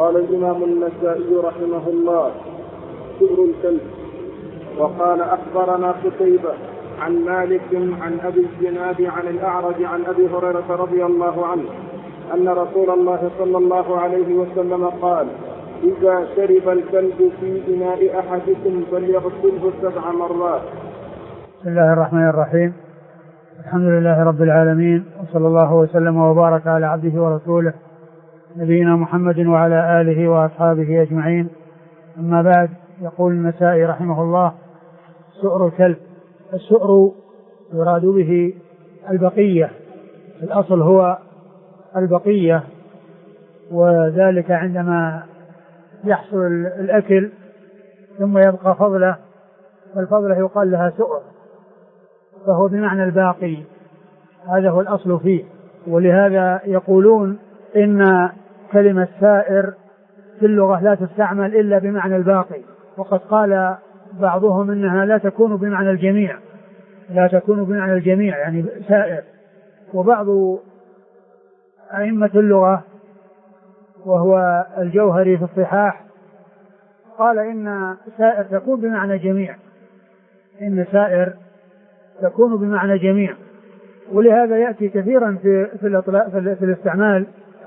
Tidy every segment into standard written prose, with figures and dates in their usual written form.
قال الإمام النسائي رحمه الله: سؤر الكلب. وقال: أخبرنا قتيبة عن مالك عن أبي الزناد عن الأعرج عن أبي هريرة رضي الله عنه أن رسول الله صلى الله عليه وسلم قال: إذا شرب الكلب في إناء أحدكم فليغسله 7 مرات. بسم الله الرحمن الرحيم. الحمد لله رب العالمين، وصلى الله وسلم وبارك على عبده ورسوله نبينا محمد وعلى آله وأصحابه أجمعين. أما بعد، يقول النسائي رحمه الله: سؤر الكلب. السؤر يراد به البقية، الأصل هو البقية، وذلك عندما يحصل الأكل ثم يبقى فضله، فالفضله يقال لها سؤر، فهو بمعنى الباقي، هذا هو الأصل فيه. ولهذا يقولون إن كلمة سائر في اللغة لا تستعمل إلا بمعنى الباقي، وقد قال بعضهم إنها لا تكون بمعنى الجميع، لا تكون بمعنى الجميع يعني سائر. وبعض أئمة اللغة وهو الجوهري في الصحاح قال إن سائر تكون بمعنى جميع، إن سائر تكون بمعنى جميع. ولهذا يأتي كثيرا في الاستعمال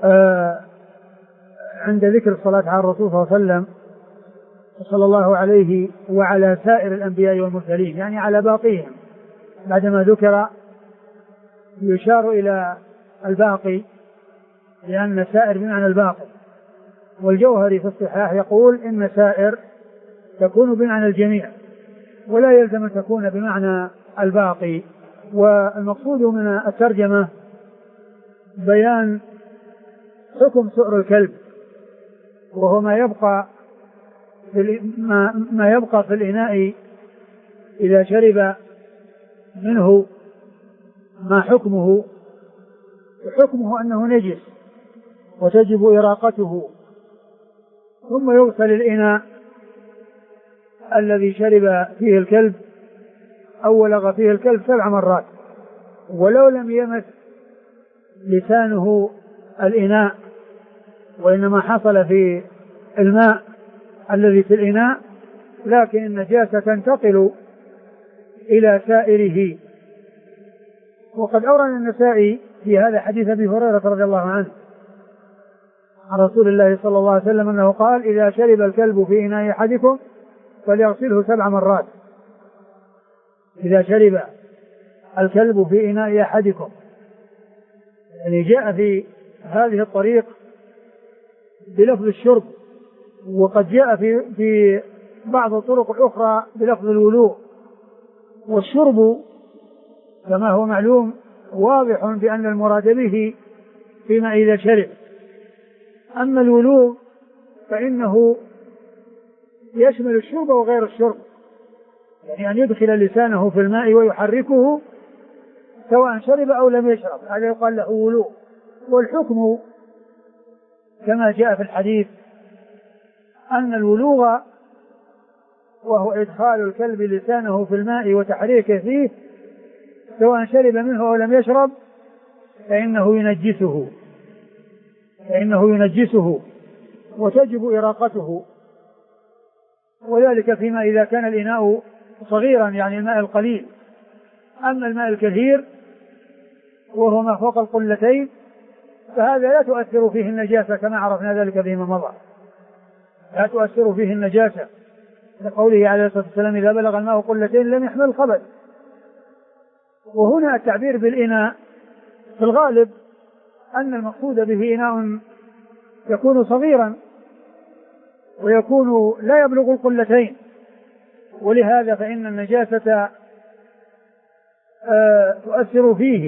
عند ذكر الصلاة على الرسول صلى الله عليه وسلم صلى الله عليه وعلى سائر الأنبياء والمرسلين، يعني على باقيهم. بعدما ذكر يشار إلى الباقي، لأن سائر بمعنى الباقي. والجوهري في الصحاح يقول إن سائر تكون بمعنى الجميع، ولا يلزم أن تكون بمعنى الباقي. والمقصود من الترجمة بيان حكم سؤر الكلب، وهو ما يبقى في الإناء إذا شرب منه، ما حكمه. وحكمه أنه نجس وتجب إراقته، ثم يغسل الإناء الذي شرب فيه الكلب أو ولغ فيه الكلب 7 مرات، ولو لم يمس لسانه الإناء، وإنما حصل في الماء الذي في الإناء، لكن النجاسة تنتقل إلى سائره. وقد أورد النسائي في هذا حديث أبي هريرة رضي الله عنه عن رسول الله صلى الله عليه وسلم أنه قال: إذا شرب الكلب في إناء أحدكم فليغسله 7 مرات. إذا شرب الكلب في إناء أحدكم، يعني جاء في هذه الطريق بلفظ الشرب، وقد جاء في بعض الطرق الأخرى بلفظ الولوغ. والشرب كما هو معلوم واضح بأن المراد به فيما إذا شرب. أما الولوغ فإنه يشمل الشرب وغير الشرب، يعني أن يدخل لسانه في الماء ويحركه سواء شرب أو لم يشرب، هذا يقال له ولوغ. والحكم كما جاء في الحديث أن الولوغ وهو إدخال الكلب لسانه في الماء وتحريكه فيه سواء شرب منه أو لم يشرب فإنه ينجسه وتجب إراقته، وذلك فيما إذا كان الإناء صغيرا، يعني الماء القليل. أما الماء الكثير وهو ما فوق القلتين فهذا لا تؤثر فيه النجاسة، كما عرفنا ذلك فيما مضى، لا تؤثر فيه النجاسة، لقوله عليه الصلاة والسلام: إذا بلغ الماء قلتين لم يحمل الخبث. وهنا التعبير بالإناء في الغالب أن المقصود به إناء يكون صغيرا ويكون لا يبلغ القلتين، ولهذا فإن النجاسة تؤثر فيه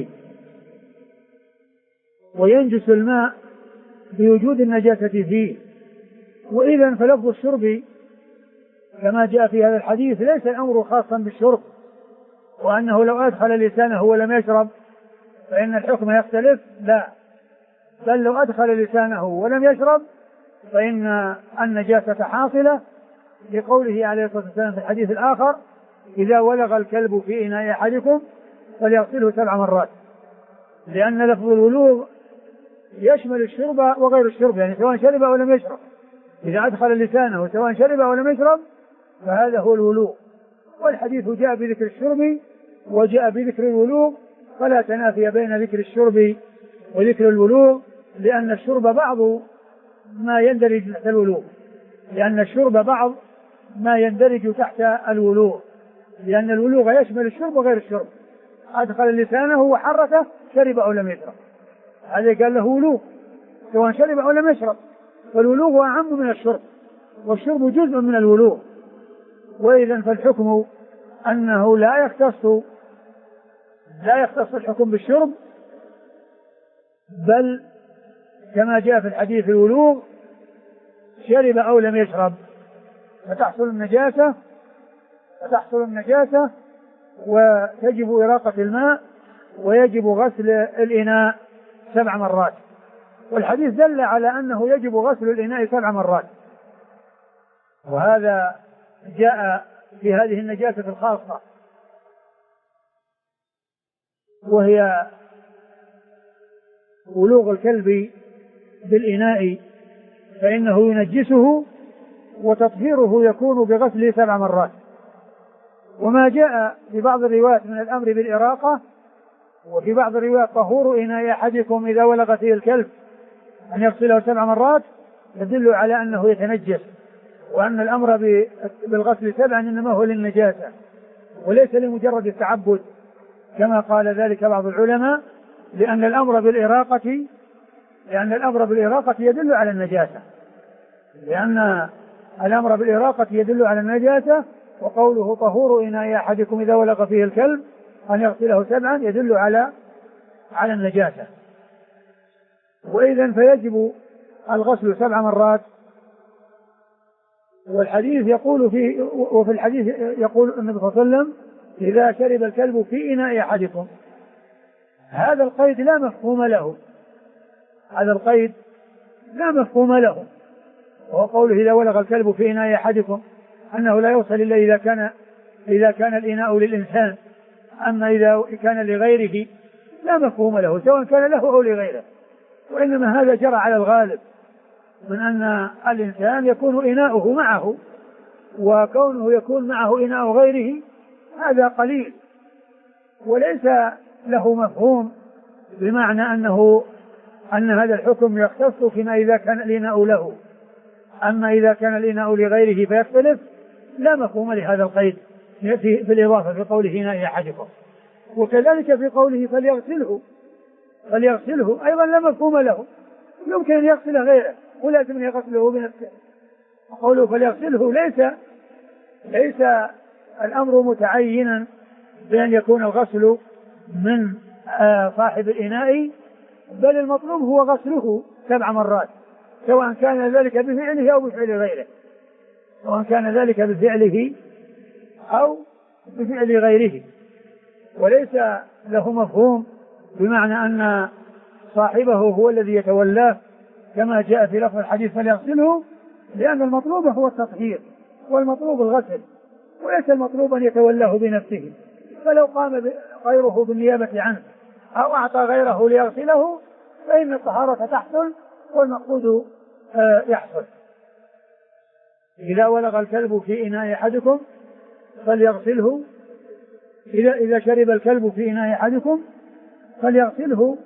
وينجس الماء بوجود النجاسة فيه. وإذن فلفظ الشرب كما جاء في هذا الحديث ليس الأمر خاصا بالشرب، وأنه لو أدخل لسانه ولم يشرب فإن الحكم يختلف، لا، بل لو أدخل لسانه ولم يشرب فإن النجاسة حاصلة، لقوله عليه الصلاة والسلام في الحديث الآخر: إذا ولغ الكلب في إناء أحدكم فليغسله 7 مرات، لأن لفظ الولوغ يشمل الشرب وغير الشرب، يعني سواء شرب أو لم يشرب، إذا أدخل لسانه سواء شرب أو لم يشرب فهذا هو الولوغ. والحديث جاء بذكر الشرب وجاء بذكر الولوغ، فلا تنافي بين ذكر الشرب وذكر الولوغ، لأن الشرب بعض ما يندرج تحت الولوغ، لأن الشرب بعض ما يندرج تحت الولوغ، لأن الولوغ يشمل الشرب وغير الشرب. أدخل لسانه وحركه شرب أو لم يشرب، هذا قال له ولوغ سواء شرب أو لم يشرب، فالولوغ أعم من الشرب، والشرب جزء من الولوغ. وإذا فالحكم أنه لا يختص الحكم بالشرب، بل كما جاء في الحديث الولوغ شرب أو لم يشرب فتحصل النجاسة وتجب إراقة الماء ويجب غسل الإناء 7 مرات. والحديث دل على أنه يجب غسل الإناء 7 مرات، وهذا جاء في هذه النجاسة الخاصة وهي ولوغ الكلب بالإناء، فإنه ينجسه وتطهيره يكون بغسله 7 مرات. وما جاء في بعض الروايات من الأمر بالإراقة، وفي بعض الروايات طهور إناء أحدكم إذا ولغ فيه الكلب أن يغسله 7 مرات، يدل على أنه يتنجس، وأن الأمر بالغسل 7 إنما هو للنجاسة وليس لمجرد التعبد كما قال ذلك بعض العلماء، لأن الأمر بالإراقة يدل على النجاسة، لأن الأمر بالإراقة يدل على النجاسة، وقوله طهور إناء أحدكم إذا ولغ فيه الكلب أن يغسله 7 يدل على النجاسة. وإذا فيجب الغسل 7 مرات. والحديث يقول وفي الحديث يقول النبي صلى الله عليه وسلم إذا شرب الكلب في إناء أحدكم، هذا القيد لا مفهوم له، وهو قوله إذا ولغ الكلب في إناء أحدكم أنه لا يوصل إلا إذا كان الإناء للإنسان، أما إذا كان لغيره لا مفهوم له سواء كان له أو لغيره، وإنما هذا جرى على الغالب من أن الإنسان يكون إناؤه معه، وكونه يكون معه إناء غيره هذا قليل وليس له مفهوم، بمعنى أن هذا الحكم يختص فيما إذا كان الإناء له، أما إذا كان الإناء لغيره فيختلف، لا مفهوم لهذا القيد في الإضافة في قوله إناء أحدكم. وكذلك في قوله فليغسله أيضا لا مفهوم له، يمكن أن يغسل غيره ولازم أن يغسله بنفسه. قوله فليغسله ليس الأمر متعينا بأن يكون الغسل من صاحب الإناء، بل المطلوب هو غسله 7 مرات، سواء كان ذلك بفعله أو بفعل غيره، وليس له مفهوم بمعنى أن صاحبه هو الذي يتولاه كما جاء في لفظ الحديث فليغسله، لأن المطلوب هو التطهير والمطلوب الغسل، وليس المطلوب أن يتولاه بنفسه. فلو قام غيره بالنيابة عنه أو أعطى غيره ليغسله فإن الطهارة تحصل والمقصود يحصل. إذا ولغ الكلب في إناء أحدكم فليغسله، إذا شرب الكلب في إناء أحدكم فليغسله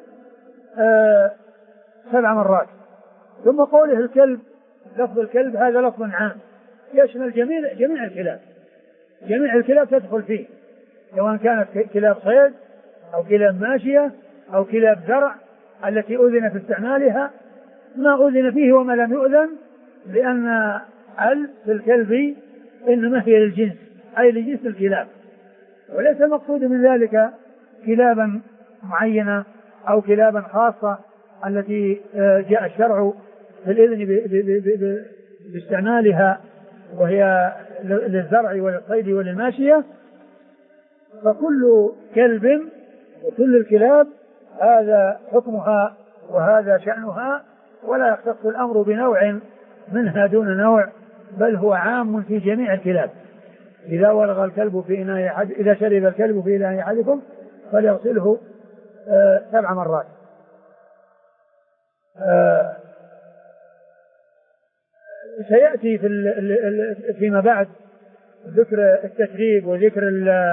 7 مرات. ثم قوله الكلب، لفظ الكلب هذا لفظ عام يشمل جميع الكلاب تدخل فيه، سواء كانت كلاب صيد أو كلاب ماشية أو كلاب زرع التي أذن في استعمالها، ما أذن فيه وما لم يؤذن، لأن في الكلب إنما هي للجنس أي لجنس الكلاب، وليس المقصود من ذلك كلابا معينة أو كلابا خاصة التي جاء الشرع بالإذن باستعمالها وهي للزرع وللصيد وللماشية. فكل كلب وكل الكلاب هذا حكمها وهذا شأنها، ولا يختص الأمر بنوع منها دون نوع، بل هو عام في جميع الكلاب. إذا ولغ الكلب في إناء إذا شرب الكلب في إناء أحدكم فليغسله 7 مرات. سيأتي فيما بعد ذكر التشريب وذكر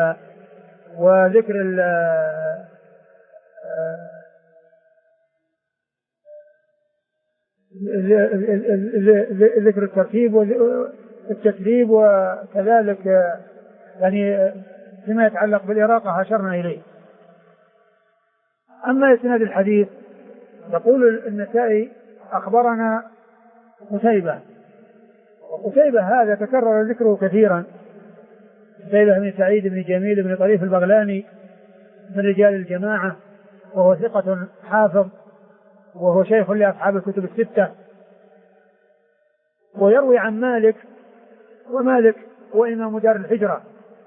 ذكر الترتيب والتشريب، وكذلك يعني فيما يتعلق بالإراقة أشرنا إليه. أما إسناد الحديث يقول النسائي أخبرنا قتيبة، وقتيبة هذا تكرر ذكره كثيرا، قتيبة بن سعيد بن جميل بن طريف البغلاني من رجال الجماعة، وهو ثقة حافظ، وهو شيخ لأصحاب الكتب الستة، ويروي عن مالك، ومالك وإمام دار الهجرة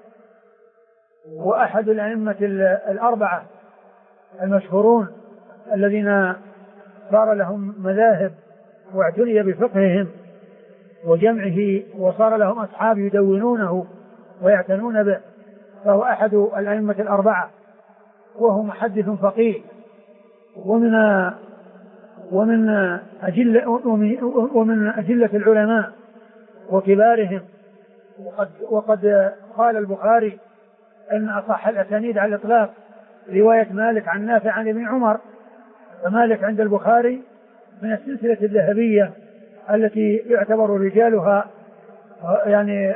وأحد الأئمة الأربعة المشهورون الذين صار لهم مذاهب واعتني بفقههم وجمعه، وصار لهم أصحاب يدونونه ويعتنون به، فهو أحد الأئمة الأربعة، وهو محدث فقيه ومن أجلة العلماء وكبارهم. وقد قال البخاري أن أصح الأسانيد على الإطلاق رواية مالك عن نافع عن ابن عمر، فمالك عند البخاري من السلسلة الذهبية التي يعتبر رجالها يعني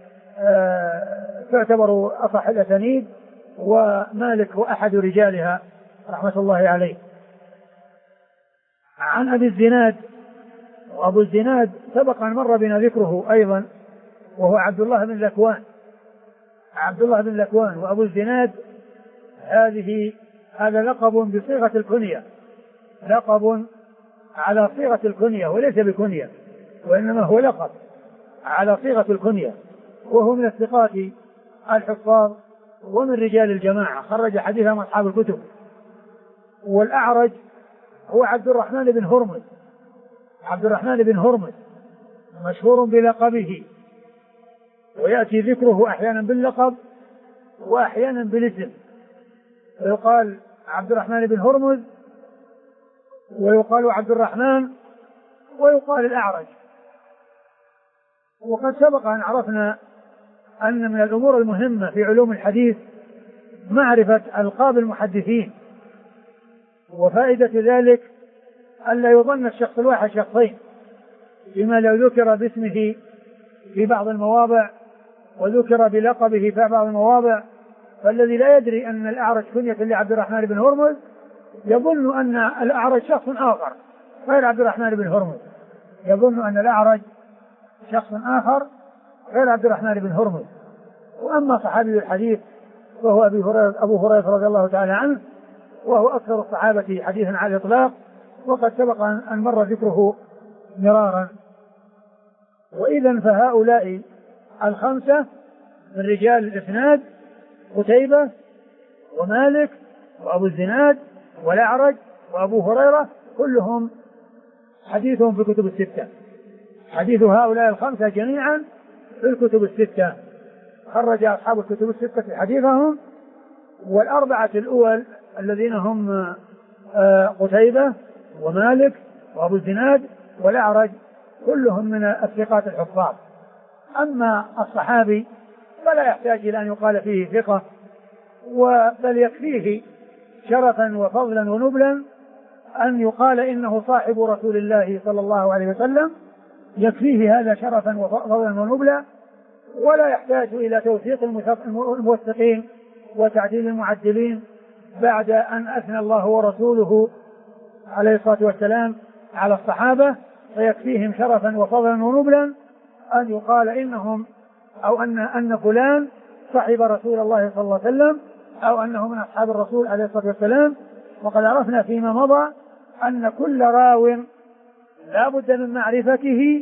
تعتبر أصح الأسانيد، ومالك هو أحد رجالها رحمة الله عليه. عن أبي الزناد، وأبو الزناد سبق أن مر بنا ذكره أيضا، وهو عبد الله بن ذكوان. وأبو الزناد هذا لقب بصيغة الكنية، لقب على صيغة الكنية وليس بكنية، وإنما هو لقب على صيغة الكنية، وهو من الثقات الحفاظ ومن رجال الجماعة، خرج حديثهم أصحاب الكتب. والأعرج هو عبد الرحمن بن هرمز مشهور بلقبه، ويأتي ذكره أحيانا باللقب وأحيانا بالاسم، ويقال عبد الرحمن بن هرمز، ويقال عبد الرحمن، ويقال الأعرج. وقد سبق أن عرفنا أن من الأمور المهمة في علوم الحديث معرفة ألقاب المحدثين، وفائدة ذلك ألا يظن الشخص الواحد شخصين، بما لو ذكر باسمه في بعض المواضع وذكر بلقبه في بعض المواضع، فالذي لا يدري أن الأعرج كنية لعبد الرحمن بن هرمز يظن أن الأعرج شخص آخر غير عبد الرحمن بن هرمز، يظن أن الأعرج شخص آخر غير عبد الرحمن بن هرمز. وأما صحابي الحديث فهو أبو هريرة رضي الله تعالى عنه، وهو أكثر الصحابة حديثا على الإطلاق، وقد سبق أن مر ذكره مرارا. وإذا فهؤلاء الخمسة من رجال الإسناد قتيبة ومالك وأبو الزناد والأعرج وأبو هريرة، كلهم حديثهم في الكتب الستة، حديث هؤلاء الخمسة جميعا في الكتب الستة، خرج أصحاب الكتب الستة حديثهم. والأربعة الأول الذين هم قتيبة ومالك وأبو الزناد والأعرج كلهم من الثقات الحفاظ. أما الصحابي فلا يحتاج إلى أن يقال فيه ثقة، بل يكفيه شرفا وفضلا ونبلا أن يقال إنه صاحب رسول الله صلى الله عليه وسلم، يكفيه هذا شرفا وفضلا ونبلا، ولا يحتاج إلى توثيق الموثقين وتعديل المعدلين بعد أن أثنى الله ورسوله عليه الصلاة والسلام على الصحابة، فيكفيهم شرفا وفضلا ونبلا أن يقال إنهم أو أن فلان صحب رسول الله صلى الله عليه وسلم، أو أنه من أصحاب الرسول عليه الصلاة والسلام. وقد عرفنا فيما مضى أن كل راو لا بد من معرفته،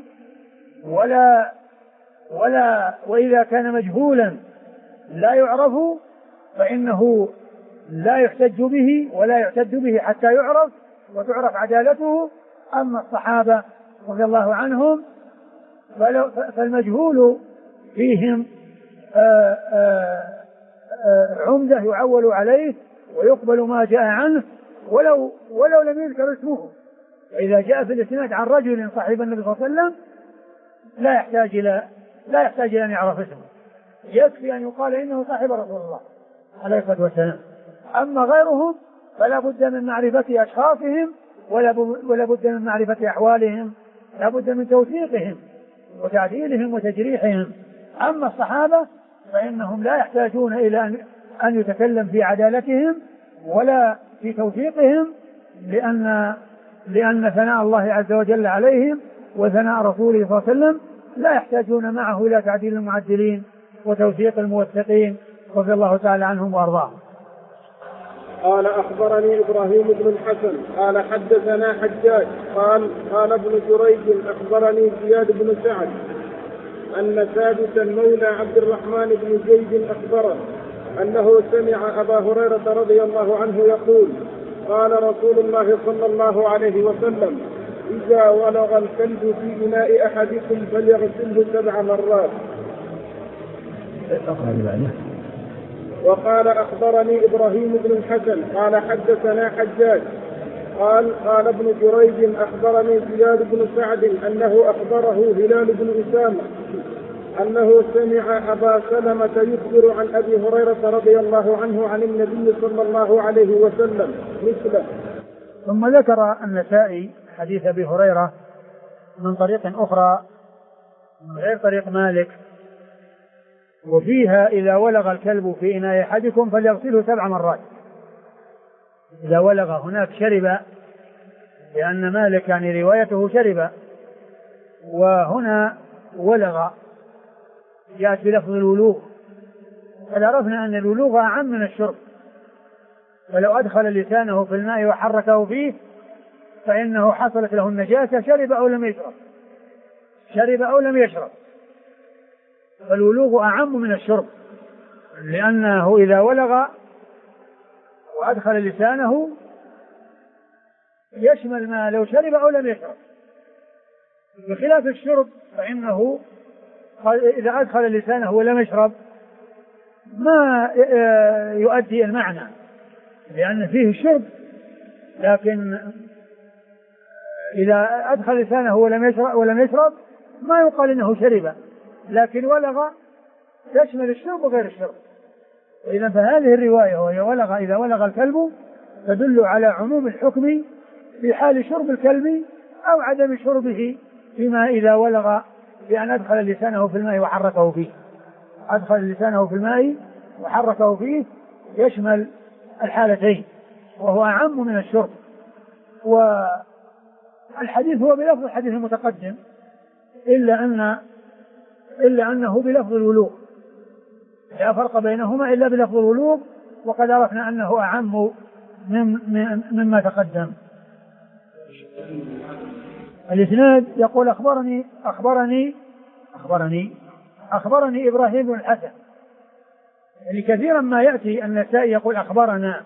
وإذا كان مجهولا لا يعرف فإنه لا يحتج به ولا يعتد به حتى يعرف وتعرف عدالته. أما الصحابة رضي الله عنهم فالمجهول فيهم عمدة يعول عليه ويقبل ما جاء عنه ولو لم يذكر اسمه. وإذا جاء في الإسناد عن رجل صاحب النبي صلى الله عليه وسلم لا يحتاج إلى أن يعرف اسمه، يكفي أن يقال إنه صاحب رسول الله عليه الصلاة والسلام. أما غيرهم فلا بد من معرفة أشخاصهم ولا بد من معرفة أحوالهم، لا بد من توثيقهم وتعديلهم وتجريحهم. أما الصحابة فإنهم لا يحتاجون إلى أن يتكلم في عدالتهم ولا في توثيقهم، لأن ثناء الله عز وجل عليهم وثناء رسوله صلى الله عليه وسلم لا يحتاجون معه إلى تعديل المعدلين وتوثيق الموثقين رضي الله تعالى عنهم وأرضاهم. قال أخبرني إبراهيم بن الحسن قال حدثنا حجاج قال ابن جريج أخبرني زياد بن سعد أن ثابتا مولى عبد الرحمن بن زيد أخبره أنه سمع أبا هريرة رضي الله عنه يقول قال رسول الله صلى الله عليه وسلم إذا ولغ الكلب في إناء أحدكم فليغسله 7 مرات. وقال أخبرني إبراهيم بن الحسن قال حدثنا حجاج قال ابن جريج أخبرني زياد بن سعد أنه أخبره هلال بن أسامة أنه سمع أبا سلمة يخبر عن أبي هريرة رضي الله عنه عن النبي صلى الله عليه وسلم مثله. ثم ذكر النسائي حديث أبي هريرة من طريق أخرى من غير طريق مالك، وفيها إذا ولغ الكلب في إناء أحدكم فليغسله 7 مرات. إذا ولغ هناك شرب، لأن مالك يعني روايته شرب، وهنا ولغ جاءت بلفظ الولوغ، قد عرفنا أن الولوغ أعم من الشرب، فلو أدخل لسانه في الماء وحركه فيه فإنه حصلت له النجاسة شرب أو لم يشرب، فالولوغ أعم من الشرب، لأنه إذا ولغ وأدخل لسانه يشمل ما لو شرب أو لم يشرب، بخلاف الشرب فإنه إذا أدخل لسانه ولم يشرب ما يؤدي المعنى، لأن فيه الشرب، لكن إذا أدخل لسانه ولم يشرب ما يقال إنه شرب، لكن ولغ تشمل الشرب وغير الشرب. إذا فهذه الرواية وهي إذا ولغ الكلب تدل على عموم الحكم في حال شرب الكلب أو عدم شربه، فيما إذا ولغ بأن أدخل لسانه في الماء وحركه فيه. أدخل لسانه في الماء وحركه فيه يشمل الحالتين، وهو أعم من الشرب. والحديث هو بلفظ الحديث المتقدم، إلا أنه بلفظ الولوغ، لا فرق بينهما إلا بلفظ الولوغ، وقد عرفنا أنه أعم مما تقدم. الإسناد يقول أخبرني إبراهيم بن الحسن، يعني كثيرا ما يأتي النسائي يقول أخبرنا،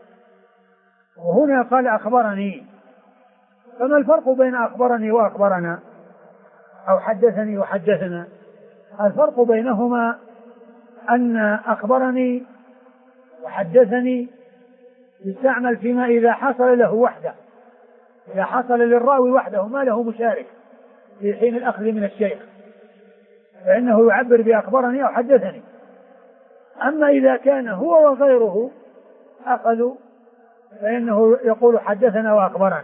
وهنا قال أخبرني، فما الفرق بين أخبرني وأخبرنا أو حدثني وحدثنا؟ الفرق بينهما أن أخبرني وحدثني يستعمل فيما إذا حصل له وحده، إذا حصل للراوي وحده ما له مشارك في حين الأخذ من الشيخ فإنه يعبر بأخبرني أو حدثني. أما إذا كان هو وغيره أخذوا فإنه يقول حدثنا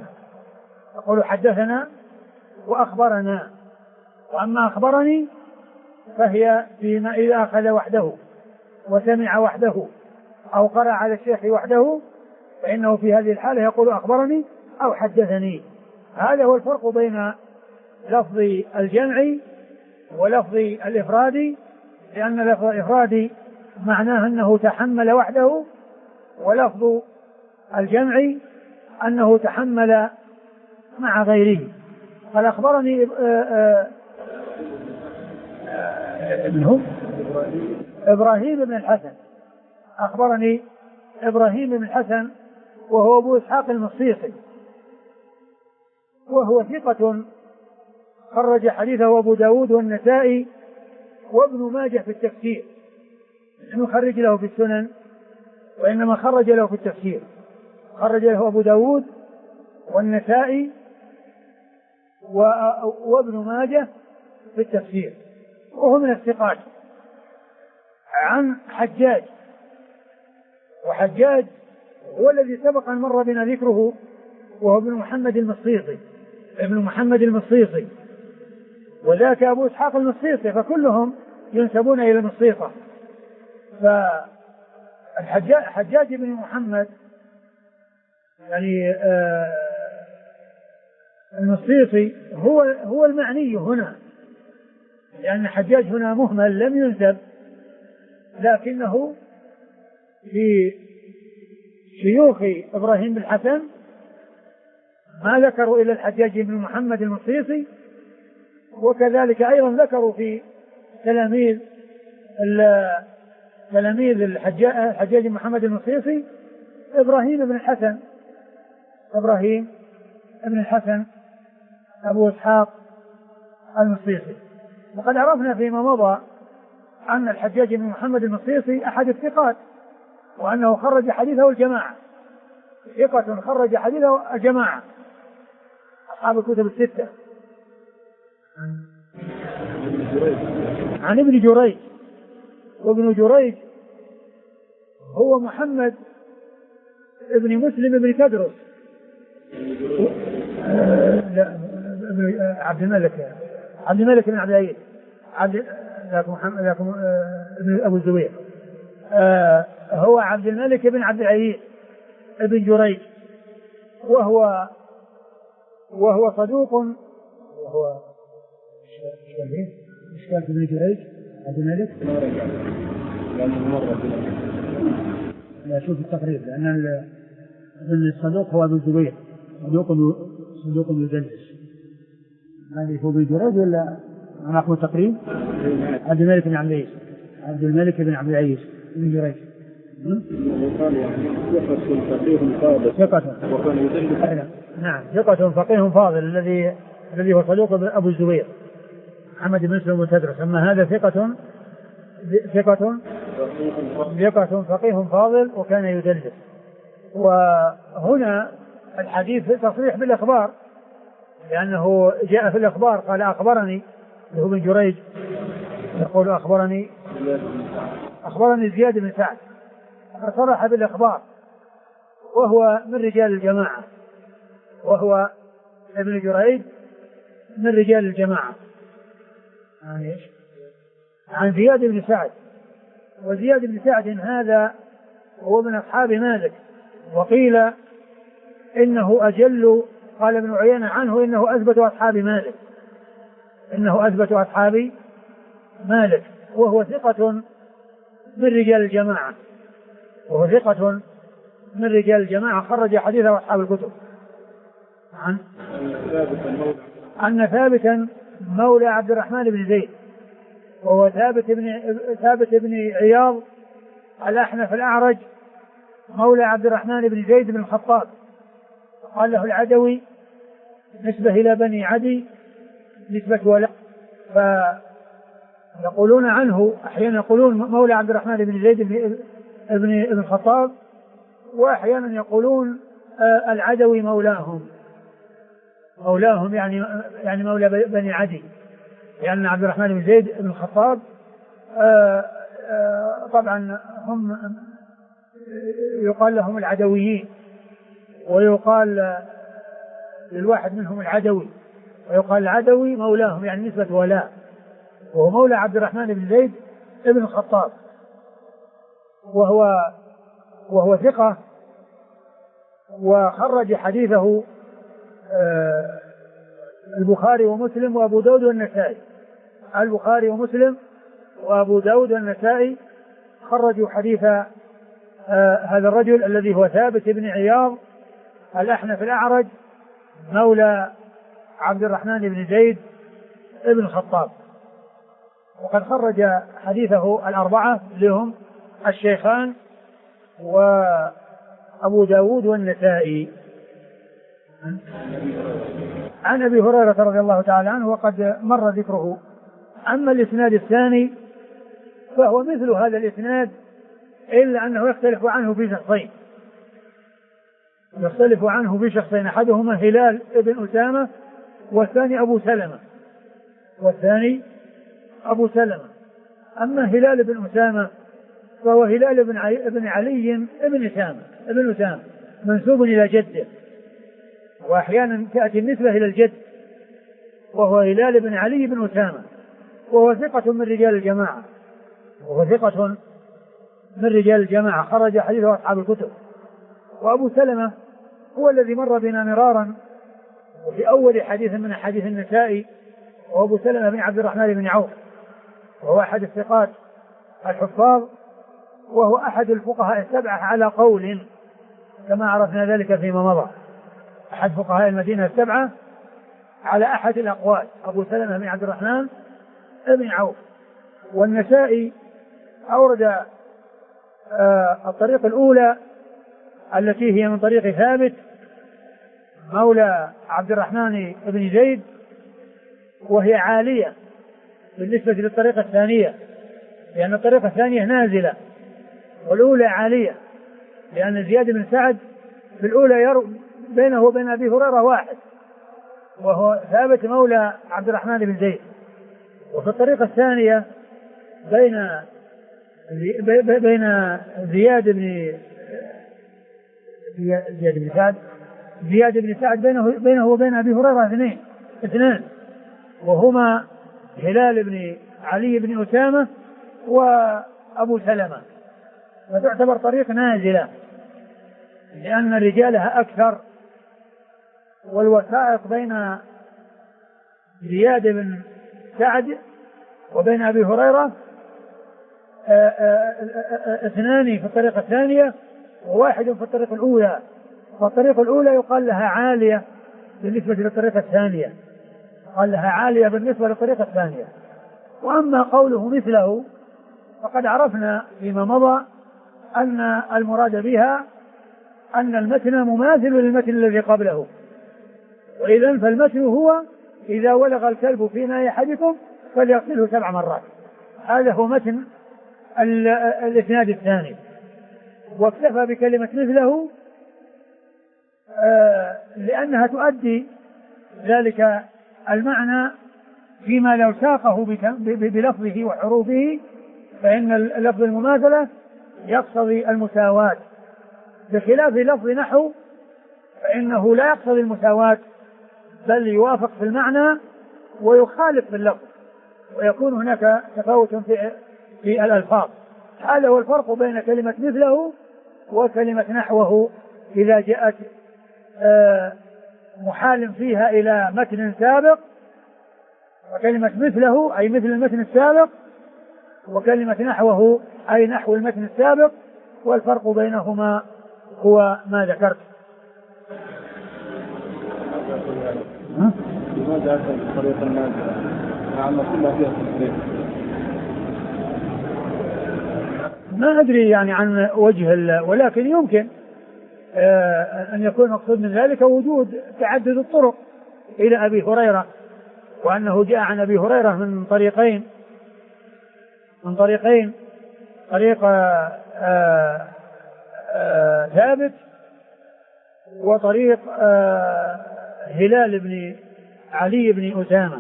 وأخبرنا، وأما أخبرني فهي فيما إذا أخذ وحده وسمع وحده أو قرأ على الشيخ وحده فإنه في هذه الحالة يقول أخبرني أو حدثني. هذا هو الفرق بين لفظ الجمع ولفظ الإفراد، لأن لفظ الإفراد معناه أنه تحمل وحده، ولفظ الجمع أنه تحمل مع غيره. قال أخبرني إبراهيم بن الحسن، أخبرني إبراهيم بن الحسن وهو أبو إسحاق المصيصي، وهو ثقة خرج حديثه أبو داود والنسائي وابن ماجه في التفسير، لم يخرج له في السنن وإنما خرج له في التفسير، خرج له أبو داود والنسائي وابن ماجه في التفسير، وهو من الثقات. عن حجاج، وحجاج هو الذي سبق أن مر بنا ذكره، وهو ابن محمد المصيصي، وذاك أبو إسحاق المصيصي، فكلهم ينسبون إلى المصيصة. فحجاج بن محمد يعني المصيصي هو المعني هنا، لأن حجاج هنا مهمل لم ينسب، لكنه في شيوخ إبراهيم بن الحسن ما ذكروا إلى الحجاج بن محمد المصيصي، وكذلك أيضا ذكروا في تلاميذ الحجاج بن محمد المصيصي إبراهيم بن الحسن أبو إسحاق المصيصي. وقد عرفنا فيما مضى أن الحجاج بن محمد المصيصي أحد الثقات، وأنه خرج حديثه الجماعة، ثقة خرج حديثه الجماعة أصحاب الكتب الستة. عن ابن جريج، وابن جريج هو محمد ابن مسلم بن تدرس، عبد الملك بن عبد العزيز، لكم ابن أبو الزبير، هو عبد الملك بن عبد العزيز ابن جريج، وهو صدوق، وهو إشكال ابن جريج عبد الملك، لا شوف التقريب، لأن الصدوق هو ابن الزبير، صدوق يدلس. هذه هو ابن جريج ولا أنا أقول تقريب؟ عبد الملك بن عبد العزيز، عبد الملك بن عبد العزيز ابن جريج. ثقة وكان يدلس. نعم، ثقة فقيه فاضل الذي هو صدوق أبو الزبير محمد بن مسلم بن تدرس. أما هذا ثقة فقيه فاضل وكان يدلس. وهنا الحديث تصريح بالإخبار، لأنه جاء في الإخبار قال أخبرني له ابن جريج، يقول أخبرني زياد بن سعد، فصرح بالإخبار، وهو من رجال الجماعة، وهو ابن جريج من رجال الجماعة. عن زياد بن سعد، وزياد بن سعد هذا هو من أصحاب مالك، وقيل إنه أجل، قال ابن عيينة عنه إنه أثبت أصحاب مالك، وهو ثقة من رجال الجماعة، خرج حديثه أصحاب الكتب. أن ثابتا مولى عبد الرحمن بن زيد، وهو ثابت بن عياض الأحنف الأعرج مولى عبد الرحمن بن زيد بن الخطاب، قال له العدوي نسبة إلى بني عدي نسبة ولا، فيقولون عنه أحيانا يقولون مولى عبد الرحمن بن زيد بن الخطاب، وأحيانا يقولون العدوي مولاهم يعني مولى بني عدي، لأن عبد الرحمن بن زيد بن الخطاب طبعا هم يقال لهم العدويين، ويقال للواحد منهم العدوي، ويقال العدوي مولاهم يعني نسبة ولاء، وهو مولى عبد الرحمن بن زيد بن الخطاب، وهو ثقة، وخرج حديثه البخاري ومسلم وأبو داود والنسائي. البخاري ومسلم وأبو داود والنسائي خرجوا حديث هذا الرجل الذي هو ثابت بن عياض الأحنف الأعرج مولى عبد الرحمن بن زيد بن الخطاب. وقد خرج حديثه الأربعة لهم الشيخان وأبو داود والنسائي. عن أبي هريرة رضي الله تعالى عنه وقد مر ذكره. أما الإسناد الثاني فهو مثل هذا الإسناد إلا أنه يختلف عنه في شخصين، أحدهما هلال ابن أسامة والثاني أبو سلمة. والثاني أبو سلمة. أما هلال بن أسامة فهو هلال بن علي بن أسامة منسوب إلى جده، وأحيانا تأتي النسبة إلى الجد، وهو هلال بن علي بن أسامة، وهو ثقة من رجال الجماعة، خرج حديثه أصحاب الكتب. وأبو سلمة هو الذي مر بنا مرارا وفي أول حديث من حديث النسائي، وأبو سلمة بن عبد الرحمن بن عوف، وهو أحد الثقات الحفاظ، وهو أحد الفقهاء السبعة على قول كما عرفنا ذلك فيما مضى، أحد فقهاء المدينة السبعة على أحد الأقوال، أبو سلمة بن عبد الرحمن بن عوف. والنسائي أورد الطريق الأولى التي هي من طريق ثابت مولى عبد الرحمن بن زيد، وهي عالية بالنسبة للطريقة الثانية، لأن الطريقة الثانية نازلة والأولى عالية، لأن زياد بن سعد في الأولى بينه وبين أبي هريرة واحد، وهو ثابت مولى عبد الرحمن بن زيد. وفي الطريقة الثانية بين زياد بن سعد بينه وبين أبي هريرة اثنان، وهما هلال بن علي بن أسامة وأبو سلمة، فتعتبر طريق نازلة لأن رجالها أكثر، والوثائق بين زياد بن سعد وبين أبي هريرة اثنان في الطريقة الثانية وواحد في الطريقة الأولى، فالطريقة الأولى يقال لها عالية بالنسبة للطريقة الثانية، وأما قوله مثله فقد عرفنا فيما مضى أن المراد بها أن المتن مماثل للمتن الذي قبله، وإذن فالمتن هو إذا ولغ الكلب في إناء أحدكم فليغسله 7 مرات. هذا هو متن الإسناد الثاني، واكتفى بكلمة مثله لأنها تؤدي ذلك المعنى فيما لو ساقه بلفظه وحروفه، فإن لفظ المماثلة يقتضي المساواة، بخلاف لفظ نحو فإنه لا يقتضي المساواة بل يوافق في المعنى ويخالف في اللفظ، ويكون هناك تفاوت في الألفاظ. هذا هو الفرق بين كلمة مثله وكلمة نحوه إذا جاءت محال فيها إلى متن سابق، وكلمة مثله أي مثل المتن السابق، وكلمة نحوه أي نحو المتن السابق، والفرق بينهما هو ما ذكرت. لماذا أتى بالطريقة النازلة مع أن كلها فيها تفسير؟ ما أدري يعني عن وجه، ولكن يمكن أن يكون مقصود من ذلك وجود تعدد الطرق إلى أبي هريرة، وأنه جاء عن أبي هريرة من طريقين، طريق ثابت وطريق هلال بن علي بن أسامة.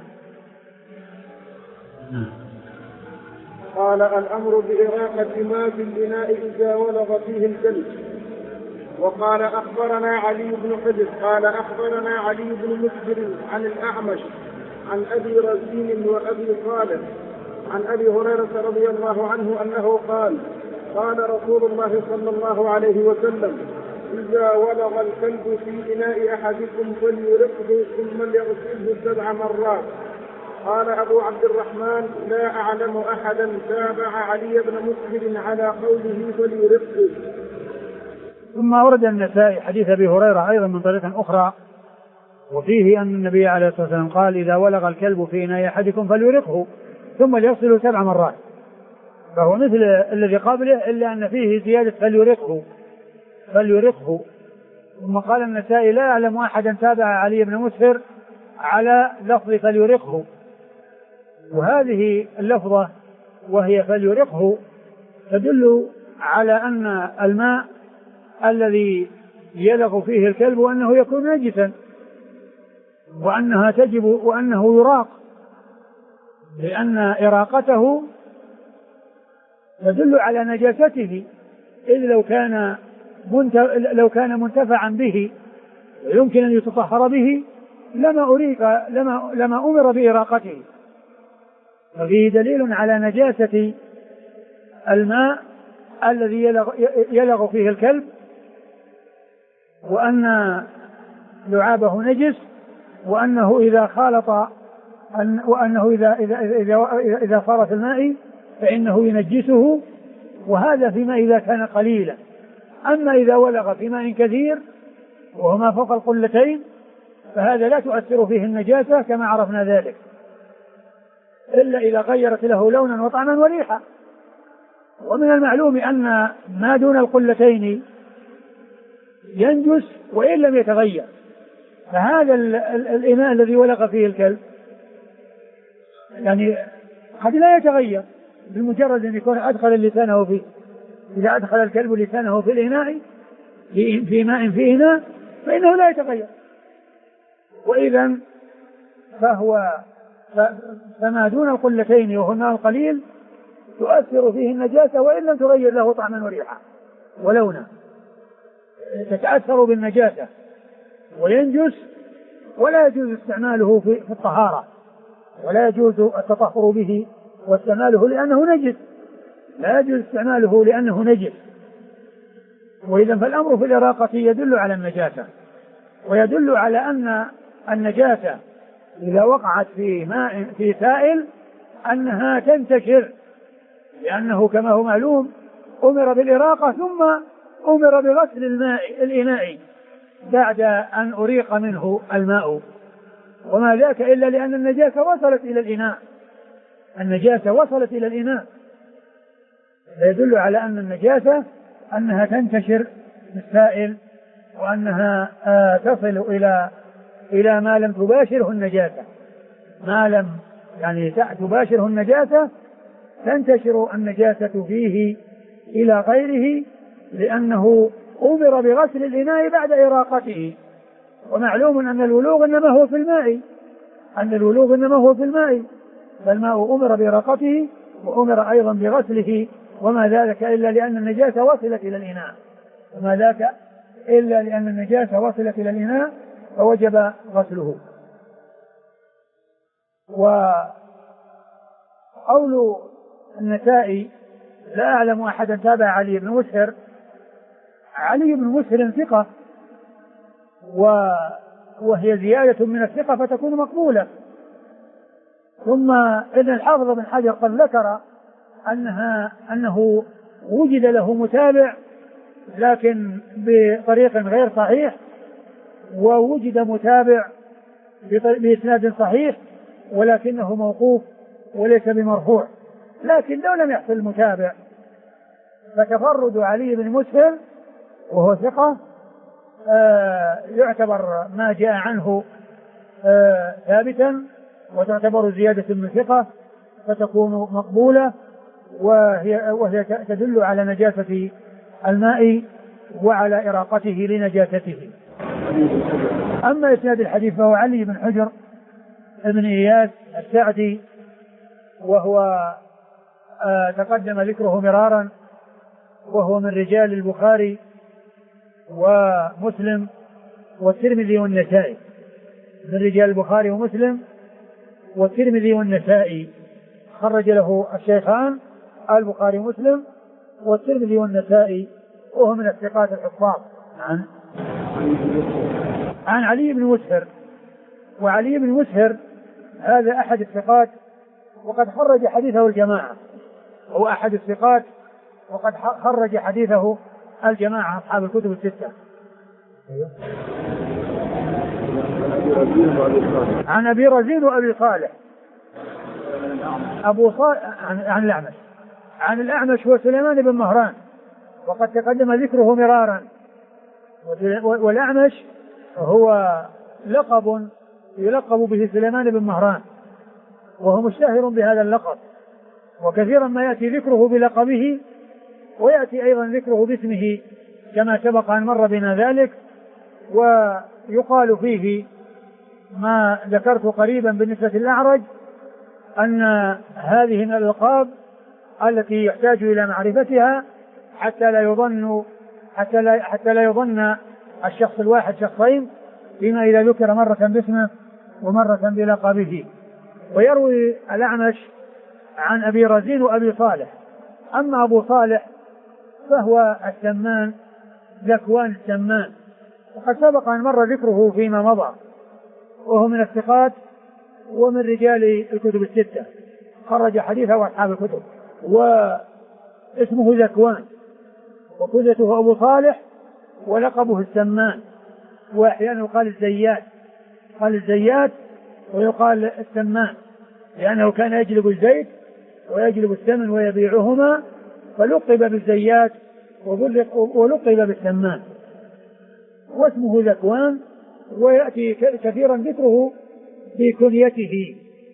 قال الأمر بإراقة ما في الإناء إذا ولغ فيه الكلب. وقال أخبرنا علي بن حجر قال أخبرنا علي بن مسهر عن الأعمش عن أبي رزين وأبي صالح عن أبي هريرة رضي الله عنه أنه قال قال رسول الله صلى الله عليه وسلم إذا ولغ الكلب في إناء أحدكم فليرقه ثم ليغسله 7 مرات. قال أبو عبد الرحمن لا أعلم أحدا تابع علي بن مسهر على قوله فليرقه. ثم ورد النسائي حديث أبي هريرة أيضا من طريق أخرى، وفيه أن النبي عليه الصلاة والسلام قال إذا ولغ الكلب في إناء أحدكم فليرقه ثم ليغسله 7 مرات، فهو مثل الذي قبله إلا أن فيه زيادة فليرقه. ثم قال النسائي لا أعلم أحدا تابع علي بن مسهر على لفظ فليرقه، وهذه اللفظة وهي فليرقه تدل على أن الماء الذي يلغ فيه الكلب وأنه يكون نجسا، وأنها تجب وأنه يراق لأن إراقته تدل على نجاسته، إذ لو كان منتفعا به ويمكن أن يتطهر به لما أمر بإراقته. وفيه دليل على نجاسة الماء الذي يلغ فيه الكلب، وأن لعابه نجس، وأنه إذا خالط وأنه إذا صار في الماء فإنه ينجسه، وهذا فيما إذا كان قليلا. أما إذا ولغ في ماء كثير وهما فوق القلتين فهذا لا تؤثر فيه النجاسة كما عرفنا ذلك، إلا إذا غيرت له لونا وطعما وريحا. ومن المعلوم أن ما دون القلتين ينجس وإن لم يتغير، فهذا الإناء الذي ولغ فيه الكلب يعني قد لا يتغير بمجرد أن يكون أدخل لسانه فيه. إذا أدخل الكلب لسانه في الإناء في ماء في إناء فإنه لا يتغير، وإذا فما دون القلتين وهو الماء القليل تؤثر فيه النجاسة وإن لم تغير له طعما وريحا ولونا، تتأثر بالنجاسة وينجس، ولا يجوز استعماله في الطهارة، ولا يجوز التطهر به واستعماله لأنه نجس، لا يجوز استعماله لأنه نجس. وإذا فالأمر في الإراقة يدل على النجاسة، ويدل على أن النجاسة إذا وقعت في ماء في سائل أنها تنتشر، لأنه كما هو معلوم أمر بالإراقة ثم أمر بغسل الإناء بعد أن أريق منه الماء، وما ذاك إلا لأن النجاسة وصلت إلى الإناء، النجاسة وصلت إلى الإناء، يدل على أن النجاسة أنها تنتشر في السائل، وأنها تصل إلى ما لم تباشره النجاسة، ما لم يعني تباشره النجاسة تنتشر النجاسة فيه إلى غيره، لأنه أمر بغسل الإناء بعد إراقته. ومعلوم أن الولوغ إنما هو في الماء، فالماء أمر بإراقته وأمر أيضا بغسله، وما ذلك إلا لأن النجاسة وصلت إلى الإناء فوجب غسله. وقول النسائي لا أعلم أحدا تابع علي بن مسهر. علي بن مسهر ثقة، وهي زيادة من الثقة فتكون مقبولة. ثم إن الحافظ بن حجر قد ذكر أنه وجد له متابع لكن بطريق غير صحيح، ووجد متابع بإسناد صحيح ولكنه موقوف وليس بمرفوع. لكن لو لم يحصل متابع فتفرد علي بن مسهر وهو ثقة يعتبر ما جاء عنه ثابتا، وتعتبر زيادة من ثقة فتكون مقبولة، وهي تدل على نجاسة الماء وعلى إراقته لنجاسته. أما إسناد الحديث فهو علي بن حجر ابن إياس السعدي، وهو تقدم ذكره مرارا، وهو من رجال البخاري ومسلم والترمذي والنسائي، من رجال البخاري ومسلم والترمذي والنسائي، خرج له الشيخان البخاري ومسلم والترمذي والنسائي، وهو من الثقات الحفاظ. عن علي بن مسهر. وعلي بن مسهر هذا أحد الثقات وقد خرج حديثه الجماعة، هو أحد الثقات وقد خرج حديثه الجماعة أصحاب الكتب الستة. عن أبي رزين وأبي صالح عن الأعمش. عن الأعمش هو سليمان بن مهران، وقد تقدم ذكره مرارا. والأعمش هو لقب يلقب به سليمان بن مهران، وهو مشتهر بهذا اللقب، وكثيرا ما يأتي ذكره بلقبه ويأتي أيضا ذكره باسمه كما سبق أن مر بنا ذلك. ويقال فيه ما ذكرت قريبا بالنسبة للأعرج أن هذه من الألقاب التي يحتاج إلى معرفتها حتى لا يظن الشخص الواحد شخصين، فيما إذا ذكر مرة باسمه ومرة بلقبه. ويروي الأعمش عن أبي رزين وأبي صالح. أما أبو صالح فهو السمان، ذكوان السمان، وقد سبق أن مر ذكره فيما مضى، وهو من الثقات ومن رجال الكتب الستة، خرج حديثه أصحاب الكتب، واسمه ذكوان، وكنيته أبو صالح، ولقبه السمان، وأحيانا يقال الزيات، قال الزيات ويقال السمان، لأنه كان يجلب الزيت ويجلب السمن ويبيعهما، فلقب بالزيات ولقب بالسمان، واسمه ذكوان، ويأتي كثيرا ذكره في كنيته.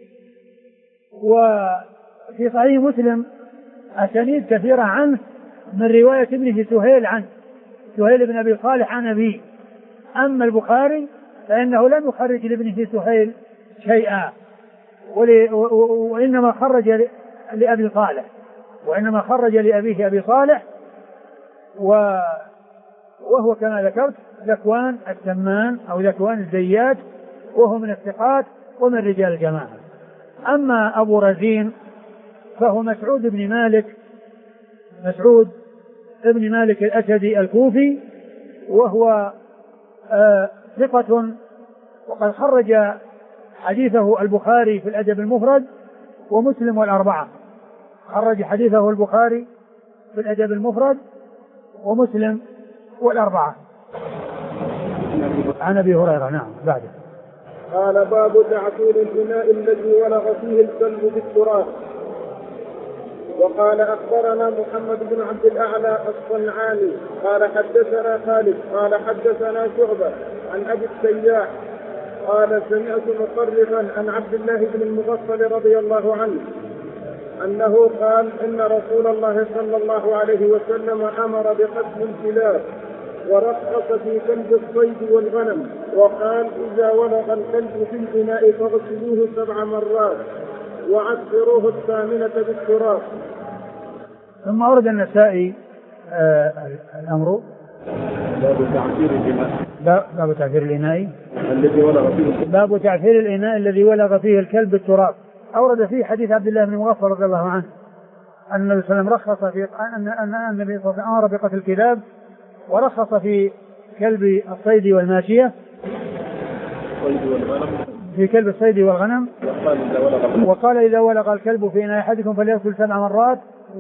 وفي صحيح مسلم أسانيد كثيرة عنه من رواية ابنه سهيل عنه، سهيل بن أبي صالح عن أبيه. أما البخاري فإنه لم يخرج لابنه سهيل شيئا، وإنما خرج لأبي صالح، وإنما خرج لأبيه أبي صالح، وهو كما ذكرت ذكوان السمان أو ذكوان الزيات، وهو من الثقات ومن رجال الجماعة. أما أبو رزين فهو مسعود بن مالك، مسعود ابن مالك الأسدي الكوفي، وهو ثقة، وقد خرج حديثه البخاري في الأدب المفرد ومسلم والأربعة، خرج حديثه البخاري في الأدب المفرد ومسلم والأربعة. عن أبي هريرة. نعم. بعده قال باب تعفير الإناء الذي ولغ فيه الكلب بالتراب. وقال أخبرنا محمد بن عبد الأعلى الصنعاني قال حدثنا خالد قال حدثنا شعبة عن أبي السياح قال سمعت مطرفا عن عبد الله بن المغفل رضي الله عنه أنه قال إن رسول الله صلى الله عليه وسلم أمر بقتل الكلاب ورخص في كلب الصيد والغنم، وقال إذا ولغ الكلب في الإناء فاغسلوه 7 مرات وعفروه 8 بالتراب. ثم أورد النسائي الأمر باب تعفير الإناء، باب تعفير الإناء الذي ولغ فيه، باب تعفير الإناء الذي ولغ فيه الكلب بالتراب. أورد فيه حديث عبد الله بن المغفل رضي الله عنه أن النبي صلى الله عليه وسلم رخص في أن النبي صلى الله عليه وسلم أمر بقتل الكلاب، ورخص في كلب الصيد والماشية، في كلب الصيد والغنم، وقال إذا ولغ الكلب في إناء أحدكم فليغسل 7 مرات،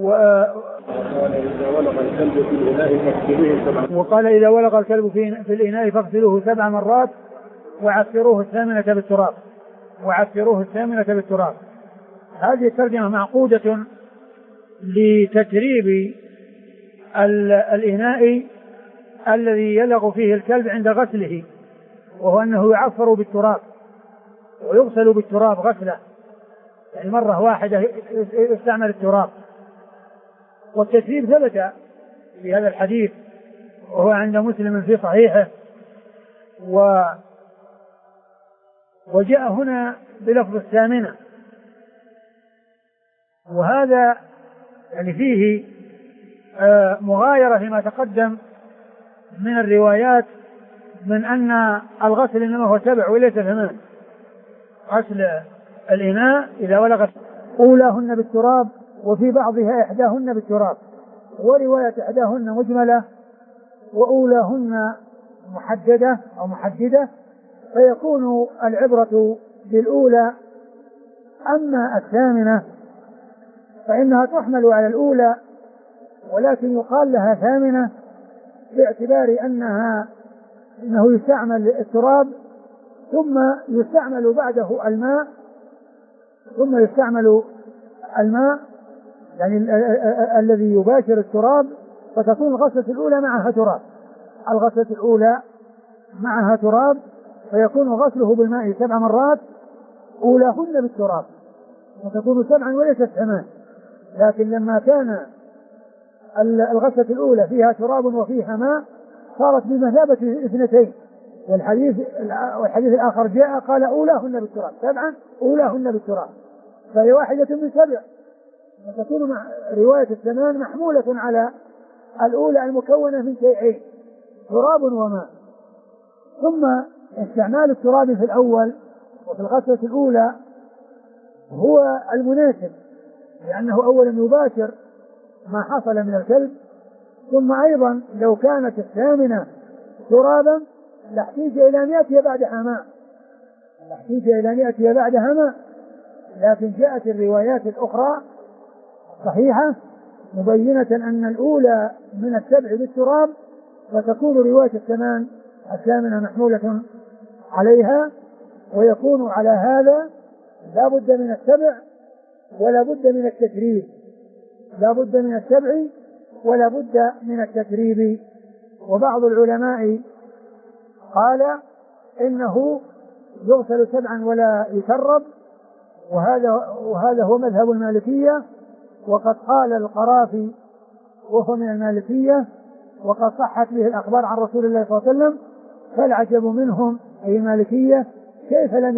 وقال إذا ولغ الكلب في الإناء فاغسلوه 7 مرات وعفروه 8 بالتراب، وعفروه 8 بالتراب. هذه الترجمة معقودة لتتريب الإناء الذي يلغ فيه الكلب عند غسله، وهو أنه يعفر بالتراب ويغسل بالتراب غسلة، يعني مرة واحدة يستعمل التراب. والتتريب ثبت في هذا الحديث وهو عند مسلم في صحيحه، وجاء هنا بلفظ 8، وهذا يعني فيه مغايرة فيما تقدم من الروايات من أن الغسل إنما هو 7 وليس 8. غسل الإناء إذا ولغت أولاهن بالتراب، وفي بعضها إحداهن بالتراب، ورواية إحداهن مجملة وأولاهن محددة أو محددة، فيكون العبرة بالأولى. أما 8 فإنها تحمل على الأولى، ولكن يقال لها 8 باعتبار أنه يستعمل التراب ثم يستعمل بعده الماء، يعني الذي يباشر التراب، فتكون الغسلة الأولى معها تراب، الغسلة الأولى معها تراب، فيكون غسله بالماء 7 مرات أولاهن بالتراب، فتكون 7 وليست 8. لكن لما كان الغسلة الأولى فيها تراب وفيها ماء صارت بمثابة 2. والحديث الآخر جاء قال أولاهن بالتراب، 7 أولاهن بالتراب، فهي واحدة من 7، وتكون رواية الثمان محمولة على الأولى المكونة من شيئين، تراب وماء. ثم استعمال التراب في الأول وفي الغسلة الأولى هو المناسب، لأنه أولا يباشر ما حصل من الكلب، ثم أيضا لو كانت الثامنة ترابا لاحتاج إلى أن يأتي بعدها ماء، لكن جاءت الروايات الأخرى صحيحة مبينة أن الأولى من 7 بالتراب، وتكون رواية الثامنة محمولة عليها، ويكون على هذا لا بد من 7 ولا بد من التتريب، لا بد من 7 ولا بد من التتريب. وبعض العلماء قال إنه يغسل 7 ولا يترب، وهذا هو مذهب المالكية، وقد قال القرافي وهو من المالكية، وقد صحت به الأخبار عن رسول الله صلى الله عليه وسلم، فالعجب منهم أي المالكية كيف لم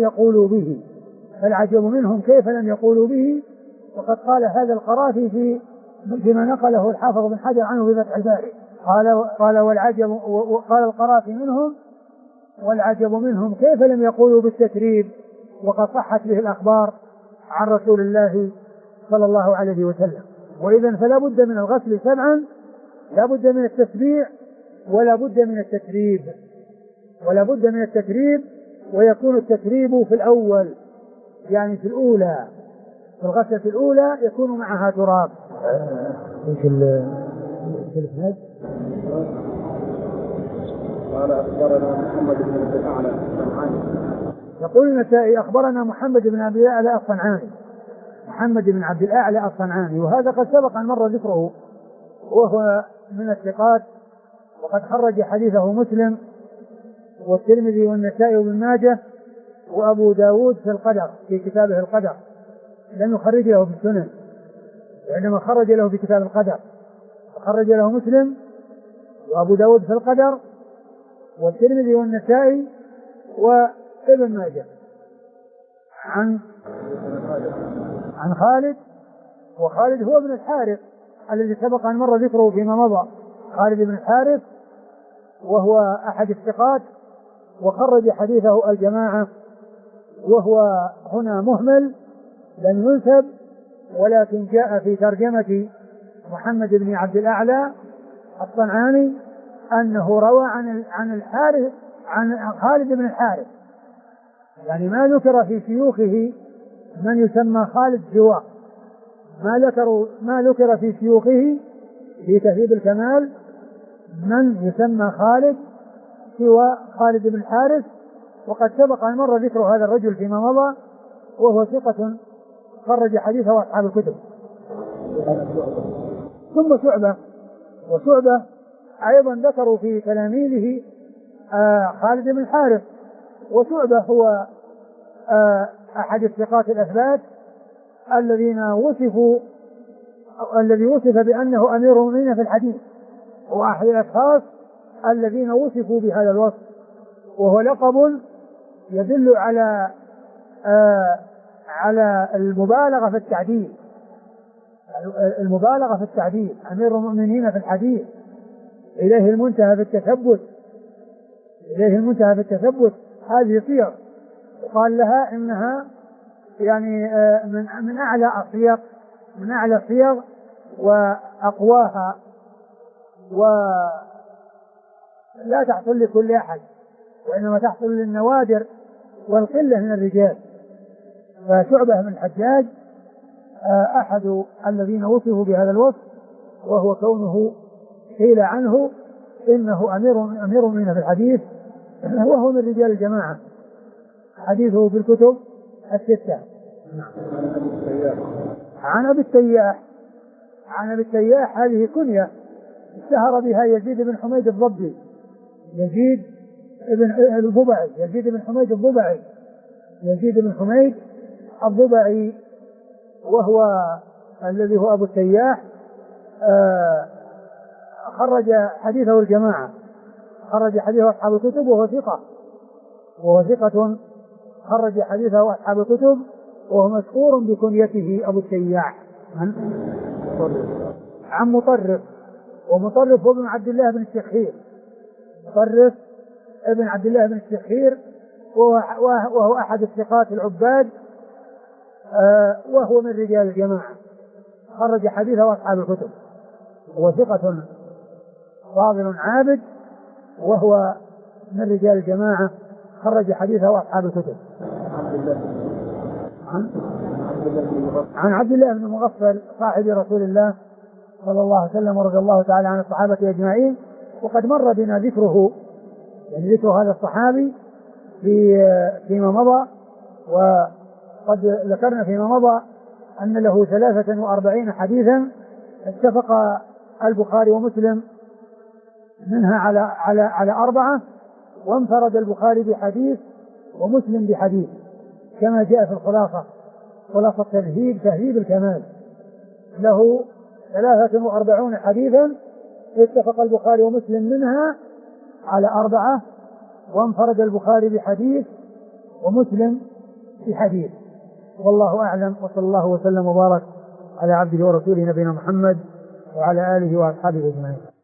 يقولوا به، وقد قال هذا القرافي فيما نقله الحافظ بن حجر عنه في فتح الباري، قال القرافي منهم والعجب منهم كيف لم يقولوا بالتتريب وقد صحت به الأخبار عن رسول الله صلى الله عليه وسلم. وإذن فلا بد من الغسل 7، لا بد من التسبيع ولا بد من التتريب، ويكون التتريب في الأول، يعني في الأولى، في الغسلة الأولى يكون معها تراب. قال أخبرنا محمد بن عبد الأعلى الصنعاني. يقول النسائي أخبرنا محمد بن عبد الأعلى الصنعاني، محمد بن عبد الأعلى الصنعاني، وهذا قد سبق أن مر ذكره، وهو من الثقات، وقد خرج حديثه مسلم والترمذي والنسائي وابن ماجه وأبو داود في القدر في كتابه القدر، لم يخرج له في السنن، وإنما خرج له في كتاب القدر، خرج له مسلم وأبو داود في القدر والترمذي والنسائي وابن ماجه عن خالد، وخالد هو ابن الحارث الذي سبق أن مر ذكره فيما مضى، خالد بن الحارث، وهو أحد الثقات، وخرج حديثه الجماعة، وهو هنا مهمل لم ينسب، ولكن جاء في ترجمة محمد بن عبد الأعلى الصنعاني أنه روى عن الحارث عن خالد بن الحارث، يعني ما ذكر في شيوخه من يسمى خالد سواه، ما ذكر في شيوخه في تهذيب الكمال من يسمى خالد سوى خالد بن الحارث، وقد سبق أن مر ذكر هذا الرجل فيما مضى، وهو ثقة خرج حديثه أصحاب الكتب. ثم وشعبة أيضا ذكروا في تلاميذه خالد بن الحارث، وشعبة هو أحد الثقات الأثبات الذي وصف بأنه أمير المؤمنين في الحديث، وأحد الأشخاص الذين وصفوا بهذا الوصف، وهو لقب يدل على المبالغة في التعديل، أمير المؤمنين في الحديث، إليه المنتهى في التثبت، هذه صيغ قال لها إنها يعني من أعلى الصيغ وأقواها، ولا تحصل لكل أحد، وإنما تحصل للنوادر والقلة من الرجال. فشعبة بن الحجاج أحد الذين وصفوا بهذا الوصف، وهو كونه قيل عنه إنه أمير من في الحديث، وهو من رجال الجماعة، حديثه في الكتب الستة. عن أبي التياح هذه كنية اشتهر بها يزيد بن حميد الضبي، يزيد بن حميد الضبعي، وهو الذي هو أبو التياح، خرج حديثه الجماعة، خرج حديثه أصحاب الكتب، وهو ثقة خرج حديثه أصحاب الكتب، وهو مشهور بكنيته أبو التياح عن مطرف، ومطرف هو ابن عبد الله بن الشخير، مطرف ابن عبد الله بن الشخير، وهو أحد الثقات العباد، وهو من رجال الجماعة، خرج حديثه أصحاب الكتب، هو ثقة فاضل عابد، وهو من رجال الجماعة، خرج حديثه أصحاب الكتب. عن عبد الله بن مغفل صاحب رسول الله صلى الله عليه وسلم ورضي الله تعالى عن الصحابة أجمعين. وقد مر بنا ذكره، يعني ذكر هذا الصحابي فيما مضى، وقد ذكرنا فيما مضى أن له 43 حديثا اتفق البخاري ومسلم منها على 4، وانفرد البخاري بحديث ومسلم بحديث، كما جاء في خلاصة تهذيب الكمال، له 43 حديثا اتفق البخاري ومسلم منها على 4، وانفرد البخاري بحديث ومسلم بحديث. والله أعلم، وصلى الله وسلم وبارك على عبده ورسوله نبينا محمد وعلى آله وأصحابه أجمعين.